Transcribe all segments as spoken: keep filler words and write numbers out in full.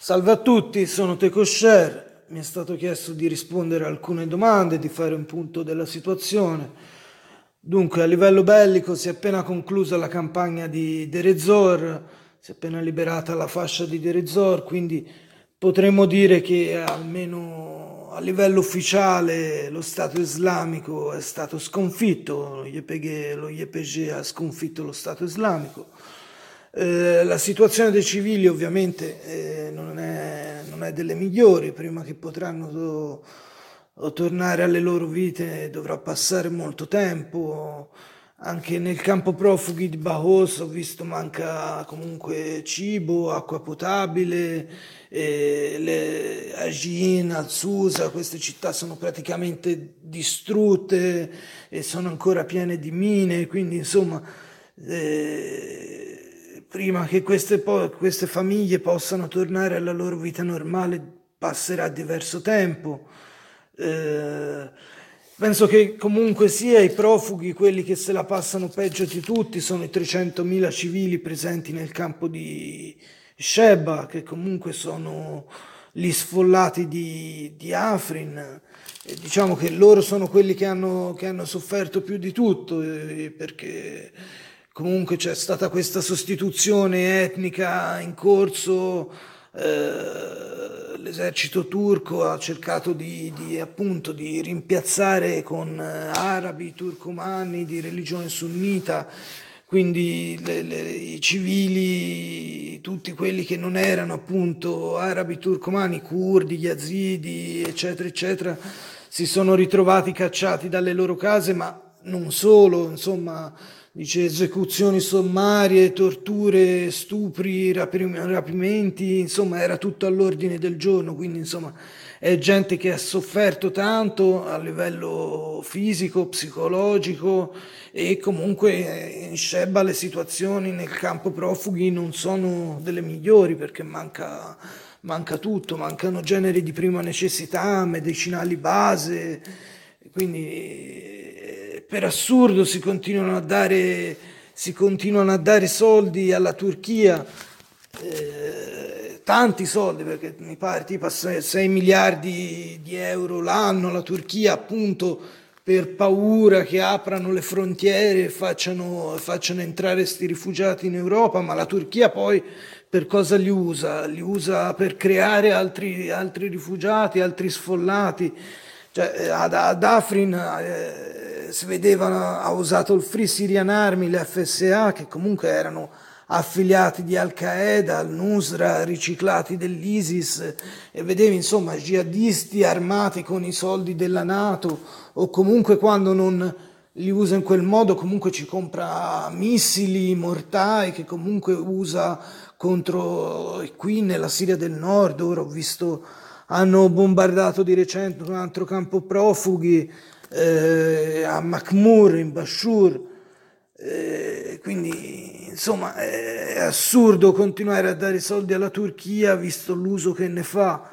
Salve a tutti, sono Teco Share. Mi è stato chiesto di rispondere a alcune domande, di fare un punto della situazione. Dunque, a livello bellico si è appena conclusa la campagna di Deir ez-Zor, si è appena liberata la fascia di Deir ez-Zor, quindi potremmo dire che almeno a livello ufficiale lo Stato islamico è stato sconfitto, lo Y P G, lo Y P G ha sconfitto lo Stato islamico. Eh, la situazione dei civili ovviamente eh, non è, non è delle migliori, prima che potranno do- o tornare alle loro vite dovrà passare molto tempo. Anche nel campo profughi di Bahos ho visto manca comunque cibo, acqua potabile, eh, le Ajin, Al-Susa, queste città sono praticamente distrutte e sono ancora piene di mine, quindi insomma eh, prima che queste, po- queste famiglie possano tornare alla loro vita normale passerà diverso tempo. Eh, Penso che comunque sia i profughi, quelli che se la passano peggio di tutti, sono i trecentomila civili presenti nel campo di Sheba, che comunque sono gli sfollati di, di Afrin. E diciamo che loro sono quelli che hanno, che hanno sofferto più di tutto, eh, perché comunque c'è stata questa sostituzione etnica in corso. eh, L'esercito turco ha cercato di, di, appunto di rimpiazzare con eh, arabi, turcomani di religione sunnita, quindi le- le- i civili, tutti quelli che non erano appunto arabi, turcomani, curdi, yazidi, eccetera, eccetera, si sono ritrovati cacciati dalle loro case, ma non solo, insomma, dice esecuzioni sommarie, torture, stupri, rapi- rapimenti, insomma, era tutto all'ordine del giorno, quindi insomma è gente che ha sofferto tanto a livello fisico, psicologico e comunque eh, in Shebba le situazioni nel campo profughi non sono delle migliori perché manca, manca tutto, mancano generi di prima necessità, medicinali base, quindi eh, per assurdo si continuano a dare, si continuano a dare soldi alla Turchia, eh, tanti soldi perché mi pare tipo sei miliardi di euro l'anno la Turchia appunto per paura che aprano le frontiere e facciano, facciano entrare questi rifugiati in Europa, ma la Turchia poi per cosa li usa? Li usa per creare altri, altri rifugiati, altri sfollati. Cioè, eh, ad, ad Afrin eh, si vedeva, ha usato il Free Syrian Army, l'F S A, che comunque erano affiliati di Al-Qaeda, al-Nusra, riciclati dell'ISIS, e vedevi insomma jihadisti armati con i soldi della NATO, o comunque quando non li usa in quel modo, comunque ci compra missili, mortai, che comunque usa contro qui nella Siria del Nord. Ora ho visto hanno bombardato di recente un altro campo profughi eh, a Makhmur in Bashur. Eh, quindi insomma è assurdo continuare a dare soldi alla Turchia visto l'uso che ne fa.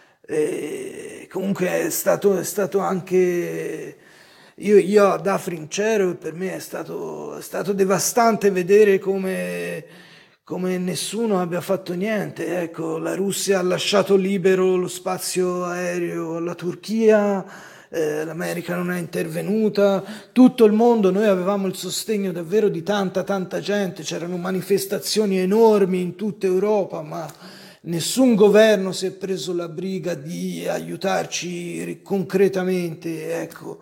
Eh, comunque è stato, è stato anche io, io ad Afrin c'ero e per me è stato, è stato devastante vedere come, come nessuno abbia fatto niente. Ecco, la Russia ha lasciato libero lo spazio aereo alla Turchia, eh, l'America non è intervenuta, tutto il mondo, noi avevamo il sostegno davvero di tanta tanta gente, c'erano manifestazioni enormi in tutta Europa, ma nessun governo si è preso la briga di aiutarci concretamente, ecco.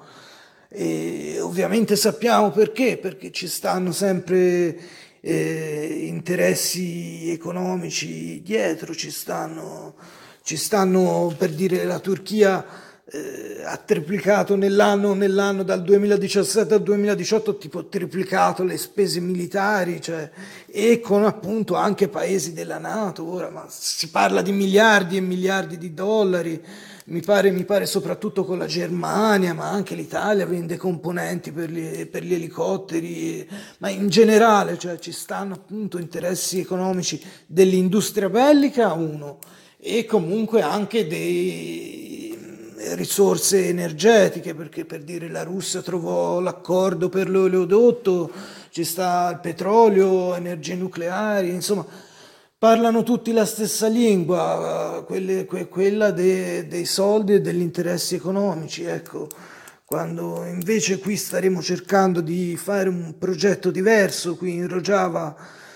E ovviamente sappiamo perché, perché ci stanno sempre eh, interessi economici dietro, ci stanno, ci stanno per dire la Turchia eh, ha triplicato nell'anno, nell'anno dal duemiladiciassette al duemiladiciotto, tipo triplicato le spese militari, cioè, e con appunto anche paesi della NATO, ora ma si parla di miliardi e miliardi di dollari. Mi pare, mi pare soprattutto con la Germania, ma anche l'Italia vende componenti per gli, per gli elicotteri, ma in generale, cioè, ci stanno appunto interessi economici dell'industria bellica, uno, e comunque anche dei risorse energetiche, perché per dire la Russia trovò l'accordo per l'oleodotto, ci sta il petrolio, energie nucleari, insomma parlano tutti la stessa lingua, quelle- que- quella de- dei soldi e degli interessi economici, ecco. Quando invece qui staremo cercando di fare un progetto diverso, qui in Rojava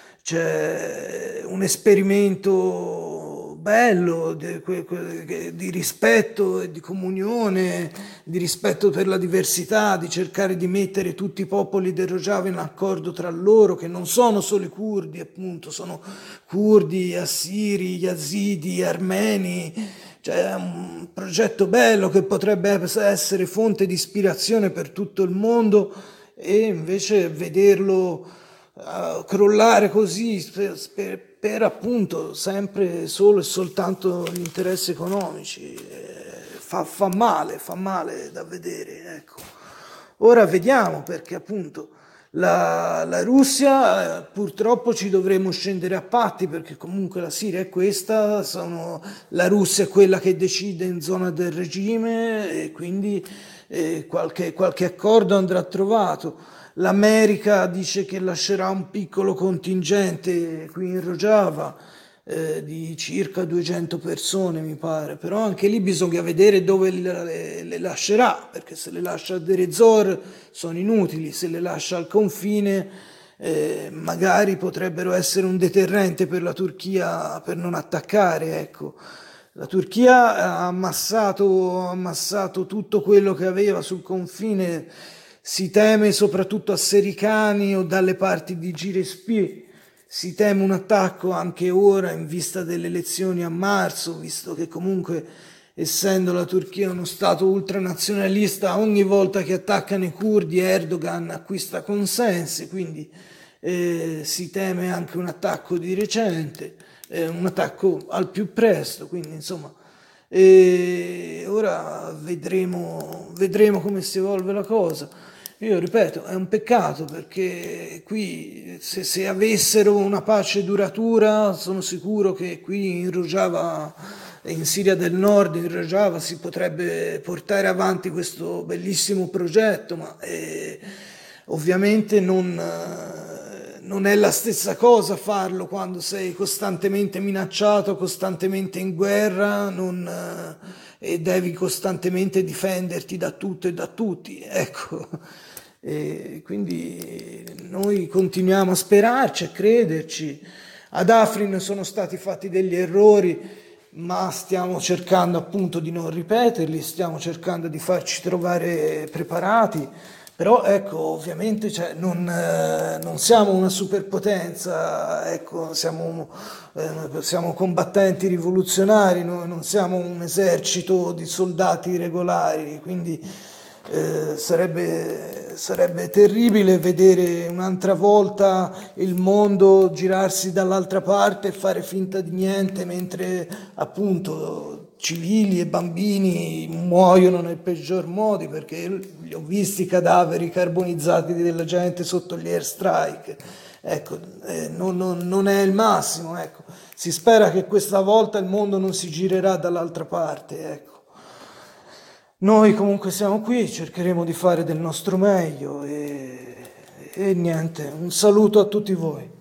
c'è un esperimento bello di, que- que- di rispetto e di comunione, di rispetto per la diversità, di cercare di mettere tutti i popoli del Rojava in accordo tra loro, che non sono solo i curdi, appunto, sono curdi, assiri, yazidi, armeni. Cioè, è un progetto bello che potrebbe essere fonte di ispirazione per tutto il mondo e invece vederlo uh, crollare così per, per, per appunto sempre solo e soltanto gli interessi economici eh, fa, fa male, fa male da vedere, ecco. Ora vediamo perché appunto la, la Russia, eh, purtroppo ci dovremo scendere a patti perché comunque la Siria è questa, sono, la Russia è quella che decide in zona del regime e quindi eh, qualche, qualche accordo andrà trovato. L'America dice che lascerà un piccolo contingente qui in Rojava eh, di circa duecento persone, mi pare, però anche lì bisogna vedere dove le, le- le lascerà, perché se le lascia a Deir ez-Zor sono inutili, se le lascia al confine eh, magari potrebbero essere un deterrente per la Turchia per non attaccare, ecco. La Turchia ha ammassato, ha ammassato tutto quello che aveva sul confine, si teme soprattutto a Sericani o dalle parti di Girespie, si teme un attacco anche ora in vista delle elezioni a marzo, visto che comunque essendo la Turchia uno stato ultranazionalista, ogni volta che attaccano i curdi Erdogan acquista consensi, quindi eh, si teme anche un attacco di recente, eh, un attacco al più presto, quindi insomma e ora vedremo, vedremo come si evolve la cosa. Io ripeto, è un peccato perché qui se, se avessero una pace duratura sono sicuro che qui in Rojava, in Siria del Nord, in Rojava si potrebbe portare avanti questo bellissimo progetto, ma eh, ovviamente non, eh, non è la stessa cosa farlo quando sei costantemente minacciato, costantemente in guerra, non, eh, e devi costantemente difenderti da tutto e da tutti. Ecco. E quindi noi continuiamo a sperarci, a crederci. Ad Afrin sono stati fatti degli errori, ma stiamo cercando appunto di non ripeterli, stiamo cercando di farci trovare preparati. Però ecco, ovviamente cioè, non, eh, non siamo una superpotenza, ecco, siamo, eh, siamo combattenti rivoluzionari, noi non siamo un esercito di soldati regolari, quindi eh, sarebbe, sarebbe terribile vedere un'altra volta il mondo girarsi dall'altra parte e fare finta di niente mentre appunto civili e bambini muoiono nel peggior modo perché li ho visti i cadaveri carbonizzati della gente sotto gli airstrike. Ecco, eh, non, non- non è il massimo, ecco. Si spera che questa volta il mondo non si girerà dall'altra parte, ecco. Noi comunque siamo qui, cercheremo di fare del nostro meglio e, e niente, un saluto a tutti voi.